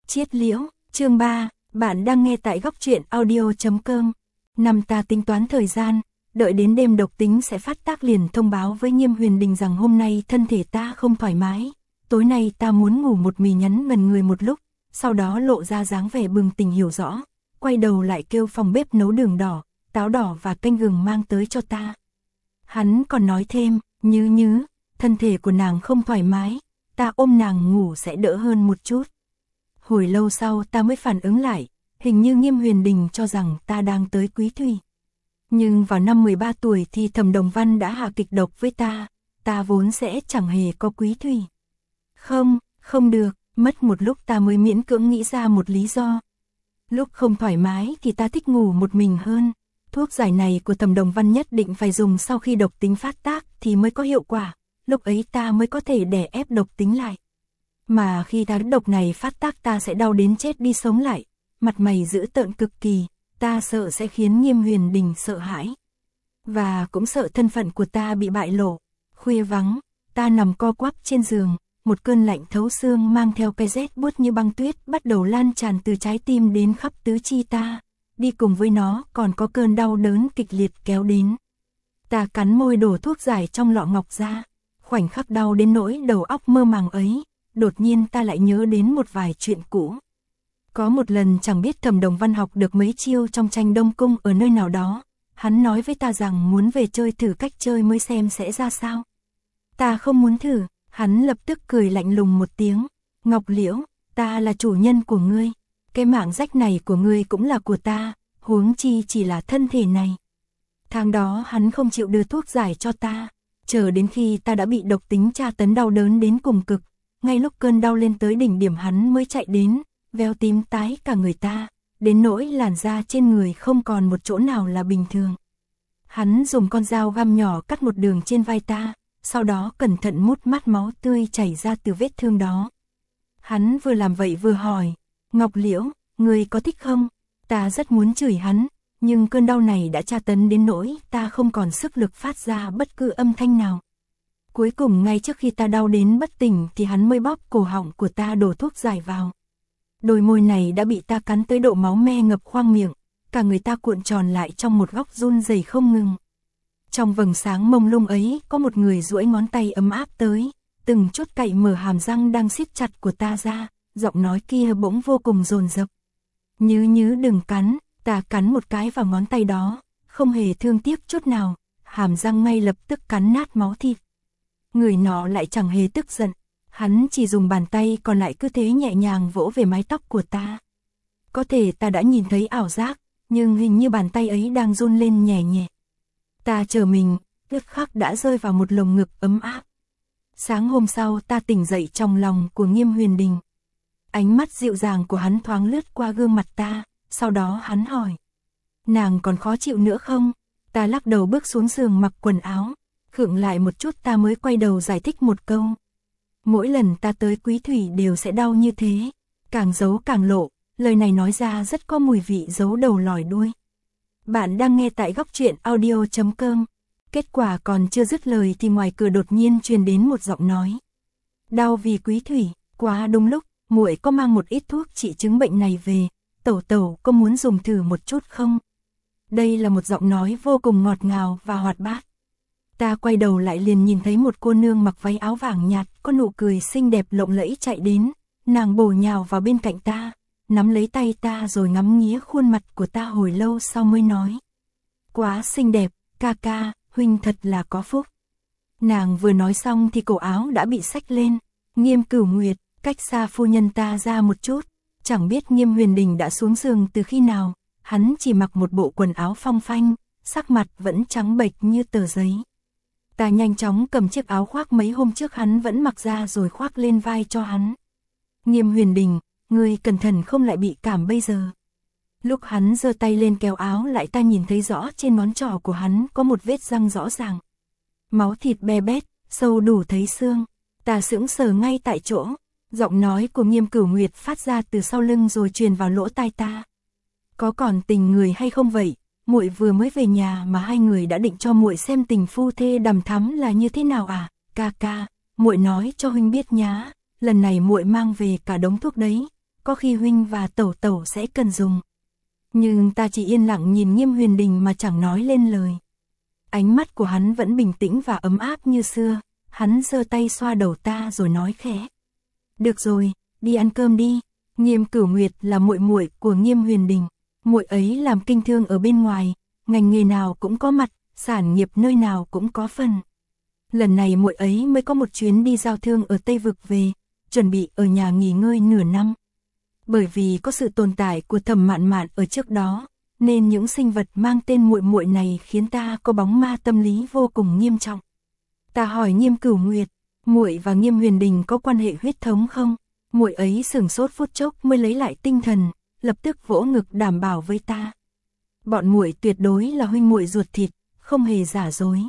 Chiết liễu, chương 3, bạn đang nghe tại góc truyện audio.com. Năm ta tính toán thời gian, đợi đến đêm độc tính sẽ phát tác liền thông báo với Nghiêm Huyền Đình rằng hôm nay thân thể ta không thoải mái, tối nay ta muốn ngủ một mình nhắn ngần người một lúc, sau đó lộ ra dáng vẻ bừng tỉnh hiểu rõ, quay đầu lại kêu phòng bếp nấu đường đỏ, táo đỏ và canh gừng mang tới cho ta. Hắn còn nói thêm, Như, thân thể của nàng không thoải mái, ta ôm nàng ngủ sẽ đỡ hơn một chút. Hồi lâu sau ta mới phản ứng lại, hình như Nghiêm Huyền Đình cho rằng ta đang tới Quý Thủy. Nhưng vào năm 13 tuổi thì Thẩm Đồng Văn đã hạ kịch độc với ta vốn sẽ chẳng hề có Quý Thủy. Không được, mất một lúc ta mới miễn cưỡng nghĩ ra một lý do. Lúc không thoải mái thì ta thích ngủ một mình hơn. Thuốc giải này của Thẩm Đồng Văn nhất định phải dùng sau khi độc tính phát tác thì mới có hiệu quả, lúc ấy ta mới có thể đè ép độc tính lại. Mà khi độc này phát tác ta sẽ đau đến chết đi sống lại, mặt mày dữ tợn cực kỳ, ta sợ sẽ khiến Nghiêm Huyền Đình sợ hãi. Và cũng sợ thân phận của ta bị bại lộ. Khuya vắng, ta nằm co quắp trên giường, một cơn lạnh thấu xương mang theo cái rét buốt như băng tuyết bắt đầu lan tràn từ trái tim đến khắp tứ chi ta. Đi cùng với nó còn có cơn đau đớn kịch liệt kéo đến. Ta cắn môi đổ thuốc giải trong lọ ngọc ra, khoảnh khắc đau đến nỗi đầu óc mơ màng ấy, đột nhiên ta lại nhớ đến một vài chuyện cũ. Có một lần chẳng biết Thẩm Đồng Văn học được mấy chiêu trong tranh Đông Cung ở nơi nào đó, hắn nói với ta rằng muốn về chơi thử cách chơi mới xem sẽ ra sao. Ta không muốn thử, hắn lập tức cười lạnh lùng một tiếng, Ngọc Liễu, ta là chủ nhân của ngươi, cái mạng rách này của ngươi cũng là của ta, huống chi chỉ là thân thể này. Tháng đó hắn không chịu đưa thuốc giải cho ta, chờ đến khi ta đã bị độc tính tra tấn đau đớn đến cùng cực, ngay lúc cơn đau lên tới đỉnh điểm hắn mới chạy đến, véo tím tái cả người ta, đến nỗi làn da trên người không còn một chỗ nào là bình thường. Hắn dùng con dao găm nhỏ cắt một đường trên vai ta, sau đó cẩn thận mút mát máu tươi chảy ra từ vết thương đó. Hắn vừa làm vậy vừa hỏi, Ngọc Liễu, ngươi có thích không? Ta rất muốn chửi hắn, nhưng cơn đau này đã tra tấn đến nỗi ta không còn sức lực phát ra bất cứ âm thanh nào. Cuối cùng ngay trước khi ta đau đến bất tỉnh thì hắn mới bóp cổ họng của ta đổ thuốc giải vào. Đôi môi này đã bị ta cắn tới độ máu me ngập khoang miệng, cả người ta cuộn tròn lại trong một góc run rẩy không ngừng. Trong vầng sáng mông lung ấy có một người duỗi ngón tay ấm áp tới, từng chút cạy mở hàm răng đang siết chặt của ta ra, giọng nói kia bỗng vô cùng dồn dập. Như đừng cắn, ta cắn một cái vào ngón tay đó, không hề thương tiếc chút nào, hàm răng ngay lập tức cắn nát máu thịt. Người nọ lại chẳng hề tức giận, hắn chỉ dùng bàn tay còn lại cứ thế nhẹ nhàng vỗ về mái tóc của ta. Có thể ta đã nhìn thấy ảo giác, nhưng hình như bàn tay ấy đang run lên nhẹ nhẹ. Ta chờ mình, tức khắc đã rơi vào một lồng ngực ấm áp. Sáng hôm sau ta tỉnh dậy trong lòng của Nghiêm Huyền Đình. Ánh mắt dịu dàng của hắn thoáng lướt qua gương mặt ta, sau đó hắn hỏi. Nàng còn khó chịu nữa không? Ta lắc đầu bước xuống giường mặc quần áo, khựng lại một chút ta mới quay đầu giải thích một câu. Mỗi lần ta tới Quý Thủy đều sẽ đau như thế, càng giấu càng lộ, lời này nói ra rất có mùi vị giấu đầu lòi đuôi. Bạn đang nghe tại góc truyện audio.com. Kết quả còn chưa dứt lời thì ngoài cửa đột nhiên truyền đến một giọng nói. Đau vì Quý Thủy, quá đúng lúc, muội có mang một ít thuốc trị chứng bệnh này về, tẩu có muốn dùng thử một chút không? Đây là một giọng nói vô cùng ngọt ngào và hoạt bát. Ta quay đầu lại liền nhìn thấy một cô nương mặc váy áo vàng nhạt, có nụ cười xinh đẹp lộng lẫy chạy đến, nàng bổ nhào vào bên cạnh ta, nắm lấy tay ta rồi ngắm nghía khuôn mặt của ta hồi lâu sau mới nói. Quá xinh đẹp, ca, huynh thật là có phúc. Nàng vừa nói xong thì cổ áo đã bị xách lên, Nghiêm Cửu Nguyệt, cách xa phu nhân ta ra một chút, chẳng biết Nghiêm Huyền Đình đã xuống giường từ khi nào, hắn chỉ mặc một bộ quần áo phong phanh, sắc mặt vẫn trắng bệch như tờ giấy. Ta nhanh chóng cầm chiếc áo khoác mấy hôm trước hắn vẫn mặc ra rồi khoác lên vai cho hắn. Nghiêm Huyền Đình, ngươi cẩn thận không lại bị cảm bây giờ. Lúc hắn giơ tay lên kéo áo lại ta nhìn thấy rõ trên ngón trỏ của hắn có một vết răng rõ ràng. Máu thịt be bét, sâu đủ thấy xương. Ta sững sờ ngay tại chỗ, giọng nói của Nghiêm Cửu Nguyệt phát ra từ sau lưng rồi truyền vào lỗ tai ta. Có còn tình người hay không vậy? Muội vừa mới về nhà mà hai người đã định cho muội xem tình phu thê đằm thắm là như thế nào à? Ca, muội nói cho huynh biết nhá, lần này muội mang về cả đống thuốc đấy, có khi huynh và tẩu tẩu sẽ cần dùng. Nhưng ta chỉ yên lặng nhìn Nghiêm Huyền Đình mà chẳng nói lên lời. Ánh mắt của hắn vẫn bình tĩnh và ấm áp như xưa, hắn giơ tay xoa đầu ta rồi nói khẽ. Được rồi, đi ăn cơm đi. Nghiêm Cửu Nguyệt là muội muội của Nghiêm Huyền Đình, muội ấy làm kinh thương ở bên ngoài, ngành nghề nào cũng có mặt, sản nghiệp nơi nào cũng có phần. Lần này muội ấy mới có một chuyến đi giao thương ở Tây Vực về, chuẩn bị ở nhà nghỉ ngơi nửa năm. Bởi vì có sự tồn tại của Thẩm Mạn Mạn ở trước đó, nên những sinh vật mang tên muội muội này khiến ta có bóng ma tâm lý vô cùng nghiêm trọng. Ta hỏi Nghiêm Cửu Nguyệt, muội và Nghiêm Huyền Đình có quan hệ huyết thống không? Muội ấy sửng sốt phút chốc mới lấy lại tinh thần, lập tức vỗ ngực đảm bảo với ta. Bọn muội tuyệt đối là huynh muội ruột thịt, không hề giả dối.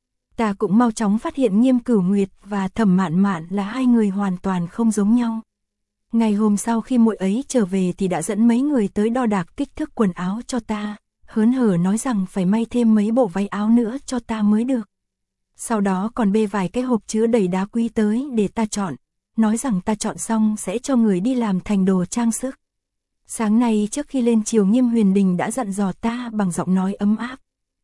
Ta cũng mau chóng phát hiện Nghiêm Cửu Nguyệt và Thẩm Mạn Mạn là hai người hoàn toàn không giống nhau. Ngày hôm sau khi muội ấy trở về thì đã dẫn mấy người tới đo đạc kích thước quần áo cho ta, hớn hở nói rằng phải may thêm mấy bộ váy áo nữa cho ta mới được. Sau đó còn bê vài cái hộp chứa đầy đá quý tới để ta chọn, nói rằng ta chọn xong sẽ cho người đi làm thành đồ trang sức. Sáng nay trước khi lên chiều Nghiêm Huyền Đình đã dặn dò ta bằng giọng nói ấm áp.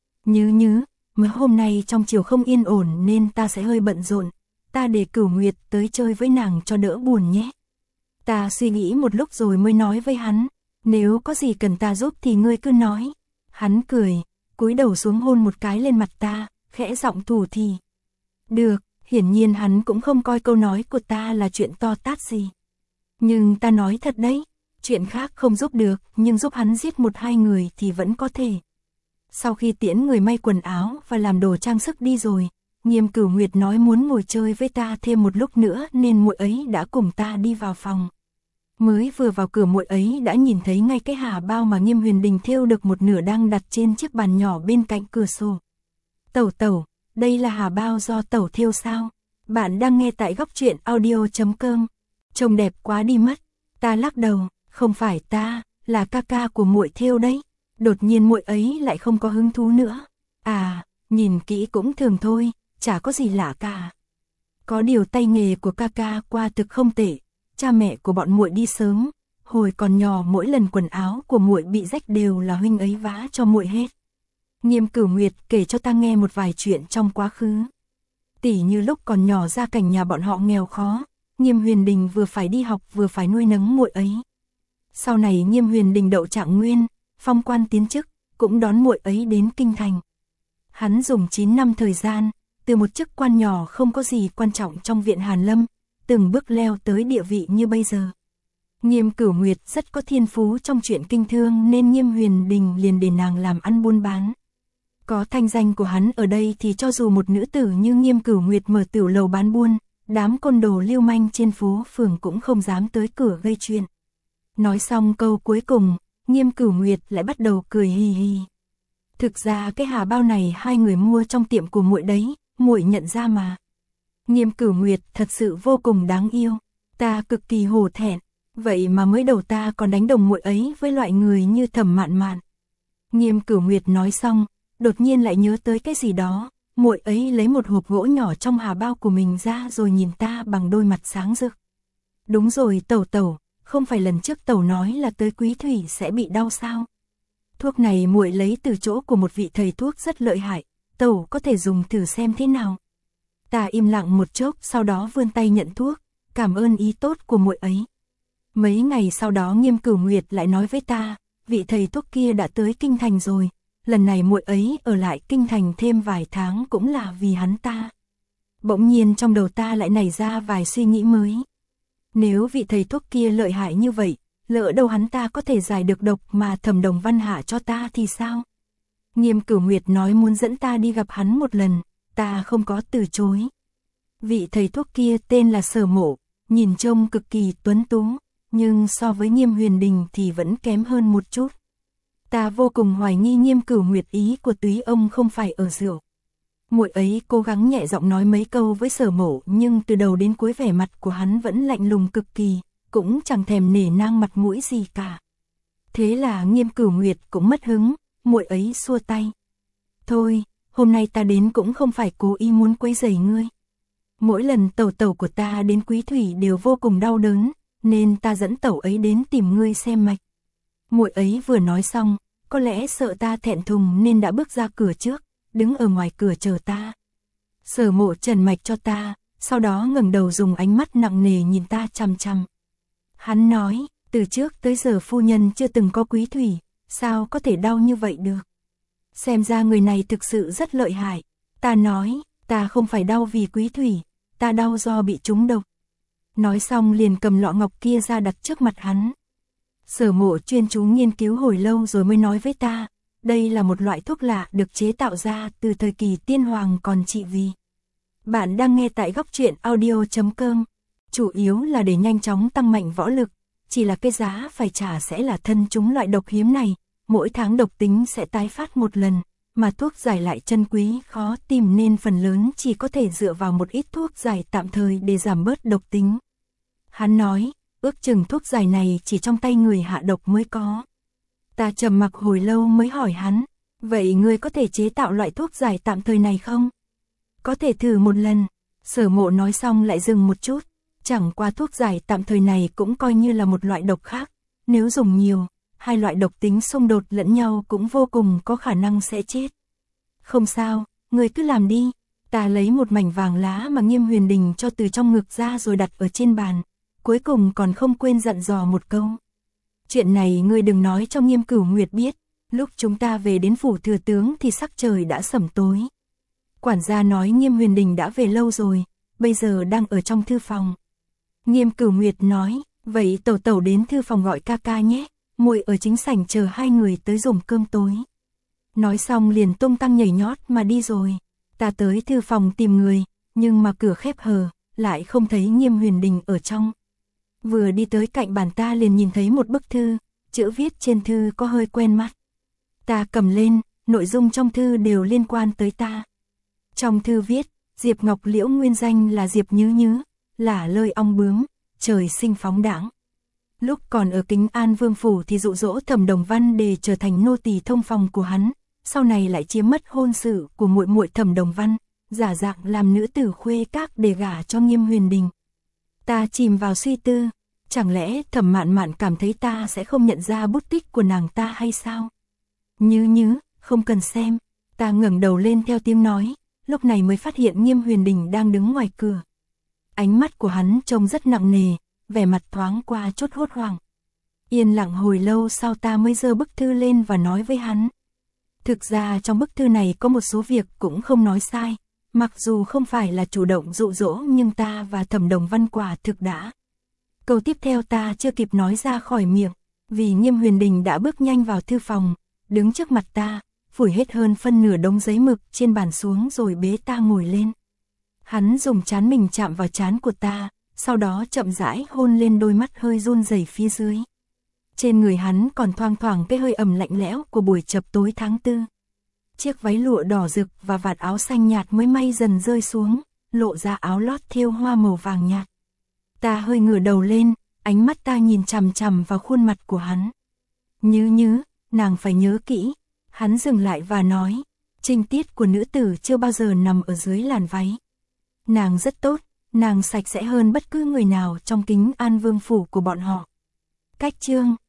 Nhứ, mới hôm nay trong chiều không yên ổn nên ta sẽ hơi bận rộn, ta để Cửu Nguyệt tới chơi với nàng cho đỡ buồn nhé. Ta suy nghĩ một lúc rồi mới nói với hắn, nếu có gì cần ta giúp thì ngươi cứ nói. Hắn cười, cúi đầu xuống hôn một cái lên mặt ta, khẽ giọng thủ thì. Được, hiển nhiên hắn cũng không coi câu nói của ta là chuyện to tát gì. Nhưng ta nói thật đấy, chuyện khác không giúp được, nhưng giúp hắn giết một hai người thì vẫn có thể. Sau khi tiễn người may quần áo và làm đồ trang sức đi rồi, Nghiêm Cửu Nguyệt nói muốn ngồi chơi với ta thêm một lúc nữa nên muội ấy đã cùng ta đi vào phòng. Mới vừa vào cửa muội ấy đã nhìn thấy ngay cái hà bao mà Nghiêm Huyền Đình thêu được một nửa đang đặt trên chiếc bàn nhỏ bên cạnh cửa sổ. Tẩu tẩu, đây là hà bao do tẩu thêu sao? Bạn đang nghe tại góc truyện audio.com. Trông đẹp quá đi mất. Ta lắc đầu, không phải ta, là ca ca của muội thêu đấy. Đột nhiên muội ấy lại không có hứng thú nữa. À, nhìn kỹ cũng thường thôi, chả có gì lạ cả. Có điều tay nghề của ca ca qua thực không tệ. Cha mẹ của bọn muội đi sớm, hồi còn nhỏ mỗi lần quần áo của muội bị rách đều là huynh ấy vá cho muội hết. Nghiêm Cửu Nguyệt kể cho ta nghe một vài chuyện trong quá khứ. Tỉ như lúc còn nhỏ gia cảnh nhà bọn họ nghèo khó, Nghiêm Huyền Đình vừa phải đi học vừa phải nuôi nấng muội ấy. Sau này Nghiêm Huyền Đình đậu trạng nguyên, phong quan tiến chức, cũng đón muội ấy đến kinh thành. Hắn dùng 9 năm thời gian, từ một chức quan nhỏ không có gì quan trọng trong viện Hàn Lâm, từng bước leo tới địa vị như bây giờ. Nghiêm Cửu Nguyệt rất có thiên phú trong chuyện kinh thương nên Nghiêm Huyền Đình liền để nàng làm ăn buôn bán. Có thanh danh của hắn ở đây thì cho dù một nữ tử như Nghiêm Cửu Nguyệt mở tiểu lầu bán buôn, đám côn đồ lưu manh trên phố phường cũng không dám tới cửa gây chuyện. Nói xong câu cuối cùng, Nghiêm Cửu Nguyệt lại bắt đầu cười hì hì. Thực ra cái hà bao này hai người mua trong tiệm của muội đấy, muội nhận ra mà. Nghiêm Cửu Nguyệt thật sự vô cùng đáng yêu, ta cực kỳ hổ thẹn, vậy mà mới đầu ta còn đánh đồng muội ấy với loại người như Thẩm Mạn Mạn. Nghiêm Cửu Nguyệt nói xong, đột nhiên lại nhớ tới cái gì đó, muội ấy lấy một hộp gỗ nhỏ trong hà bao của mình ra rồi nhìn ta bằng đôi mặt sáng rực. Đúng rồi tẩu tẩu, không phải lần trước tẩu nói là tới Quý Thủy sẽ bị đau sao? Thuốc này muội lấy từ chỗ của một vị thầy thuốc rất lợi hại, tẩu có thể dùng thử xem thế nào. Ta im lặng một chốc sau đó vươn tay nhận thuốc, cảm ơn ý tốt của muội ấy. Mấy ngày sau đó Nghiêm Cửu Nguyệt lại nói với ta, vị thầy thuốc kia đã tới kinh thành rồi, lần này muội ấy ở lại kinh thành thêm vài tháng cũng là vì hắn ta. Bỗng nhiên trong đầu ta lại nảy ra vài suy nghĩ mới. Nếu vị thầy thuốc kia lợi hại như vậy, lỡ đâu hắn ta có thể giải được độc mà Thẩm Đồng Văn hạ cho ta thì sao? Nghiêm Cửu Nguyệt nói muốn dẫn ta đi gặp hắn một lần, ta không có từ chối. Vị thầy thuốc kia tên là Sở Mộ, nhìn trông cực kỳ tuấn tú, nhưng so với Nghiêm Huyền Đình thì vẫn kém hơn một chút. Ta vô cùng hoài nghi Nghiêm Cửu Nguyệt ý của túy ông không phải ở rượu. Muội ấy cố gắng nhẹ giọng nói mấy câu với Sở Mộ nhưng từ đầu đến cuối vẻ mặt của hắn vẫn lạnh lùng cực kỳ, cũng chẳng thèm nể nang mặt mũi gì cả. Thế là Nghiêm Cửu Nguyệt cũng mất hứng, muội ấy xua tay. Thôi, hôm nay ta đến cũng không phải cố ý muốn quấy rầy ngươi. Mỗi lần tẩu tẩu của ta đến Quý Thủy đều vô cùng đau đớn, nên ta dẫn tẩu ấy đến tìm ngươi xem mạch. Muội ấy vừa nói xong, có lẽ sợ ta thẹn thùng nên đã bước ra cửa trước, đứng ở ngoài cửa chờ ta. Sở Mộ trần mạch cho ta, sau đó ngẩng đầu dùng ánh mắt nặng nề nhìn ta chằm chằm. Hắn nói, từ trước tới giờ phu nhân chưa từng có quý thủy, sao có thể đau như vậy được. Xem ra người này thực sự rất lợi hại. Ta nói, ta không phải đau vì quý thủy, ta đau do bị trúng độc. Nói xong liền cầm lọ ngọc kia ra đặt trước mặt hắn. Sở Mộ chuyên chú nghiên cứu hồi lâu rồi mới nói với ta, đây là một loại thuốc lạ được chế tạo ra từ thời kỳ tiên hoàng còn trị vì. Bạn đang nghe tại góc truyện audio.com, chủ yếu là để nhanh chóng tăng mạnh võ lực, chỉ là cái giá phải trả sẽ là thân chúng loại độc hiếm này, mỗi tháng độc tính sẽ tái phát một lần, mà thuốc giải lại chân quý khó tìm nên phần lớn chỉ có thể dựa vào một ít thuốc giải tạm thời để giảm bớt độc tính. Hắn nói, ước chừng thuốc giải này chỉ trong tay người hạ độc mới có. Ta trầm mặc hồi lâu mới hỏi hắn, vậy ngươi có thể chế tạo loại thuốc giải tạm thời này không? Có thể thử một lần. Sở Mộ nói xong lại dừng một chút, chẳng qua thuốc giải tạm thời này cũng coi như là một loại độc khác, nếu dùng nhiều, hai loại độc tính xung đột lẫn nhau cũng vô cùng có khả năng sẽ chết. Không sao, ngươi cứ làm đi. Ta lấy một mảnh vàng lá mà Nghiêm Huyền Đình cho từ trong ngực ra rồi đặt ở trên bàn, cuối cùng còn không quên dặn dò một câu. Chuyện này ngươi đừng nói cho Nghiêm Cửu Nguyệt biết, lúc chúng ta về đến phủ thừa tướng thì sắc trời đã sẩm tối. Quản gia nói Nghiêm Huyền Đình đã về lâu rồi, bây giờ đang ở trong thư phòng. Nghiêm Cửu Nguyệt nói, vậy tẩu tẩu đến thư phòng gọi ca ca nhé, muội ở chính sảnh chờ hai người tới dùng cơm tối. Nói xong liền tung tăng nhảy nhót mà đi rồi. Ta tới thư phòng tìm người, nhưng mà cửa khép hờ, lại không thấy Nghiêm Huyền Đình ở trong. Vừa đi tới cạnh bàn ta liền nhìn thấy một bức thư, chữ viết trên thư có hơi quen mắt. Ta cầm lên, nội dung trong thư đều liên quan tới ta. Trong thư viết, Diệp Ngọc Liễu nguyên danh là Diệp Nhứ Nhứ, là lơi ong bướm, trời sinh phóng đãng. Lúc còn ở Kính An Vương phủ thì dụ dỗ Thẩm Đồng Văn để trở thành nô tỳ thông phòng của hắn, sau này lại chiếm mất hôn sự của muội muội Thẩm Đồng Văn, giả dạng làm nữ tử khuê các để gả cho Nghiêm Huyền Đình. Ta chìm vào suy tư, chẳng lẽ Thẩm Mạn Mạn cảm thấy ta sẽ không nhận ra bút tích của nàng ta hay sao? Nhứ Nhứ, không cần xem. Ta ngẩng đầu lên theo tiếng nói, lúc này mới phát hiện Nghiêm Huyền Đình đang đứng ngoài cửa. Ánh mắt của hắn trông rất nặng nề, vẻ mặt thoáng qua chút hốt hoảng. Yên lặng hồi lâu sau ta mới giơ bức thư lên và nói với hắn. Thực ra trong bức thư này có một số việc cũng không nói sai, mặc dù không phải là chủ động dụ dỗ nhưng ta và Thẩm Đồng Văn quả thực đã. Câu tiếp theo ta chưa kịp nói ra khỏi miệng, vì Nghiêm Huyền Đình đã bước nhanh vào thư phòng, đứng trước mặt ta, phủi hết hơn phân nửa đống giấy mực trên bàn xuống rồi bế ta ngồi lên. Hắn dùng trán mình chạm vào trán của ta, sau đó chậm rãi hôn lên đôi mắt hơi run rẩy phía dưới. Trên người hắn còn thoang thoảng cái hơi ẩm lạnh lẽo của buổi chập tối tháng 4. Chiếc váy lụa đỏ rực và vạt áo xanh nhạt mới may dần rơi xuống, lộ ra áo lót thêu hoa màu vàng nhạt. Ta hơi ngửa đầu lên, ánh mắt ta nhìn chằm chằm vào khuôn mặt của hắn. Nhứ Nhứ, nàng phải nhớ kỹ. Hắn dừng lại và nói, trinh tiết của nữ tử chưa bao giờ nằm ở dưới làn váy. Nàng rất tốt, nàng sạch sẽ hơn bất cứ người nào trong Kính An Vương phủ của bọn họ. Cách chương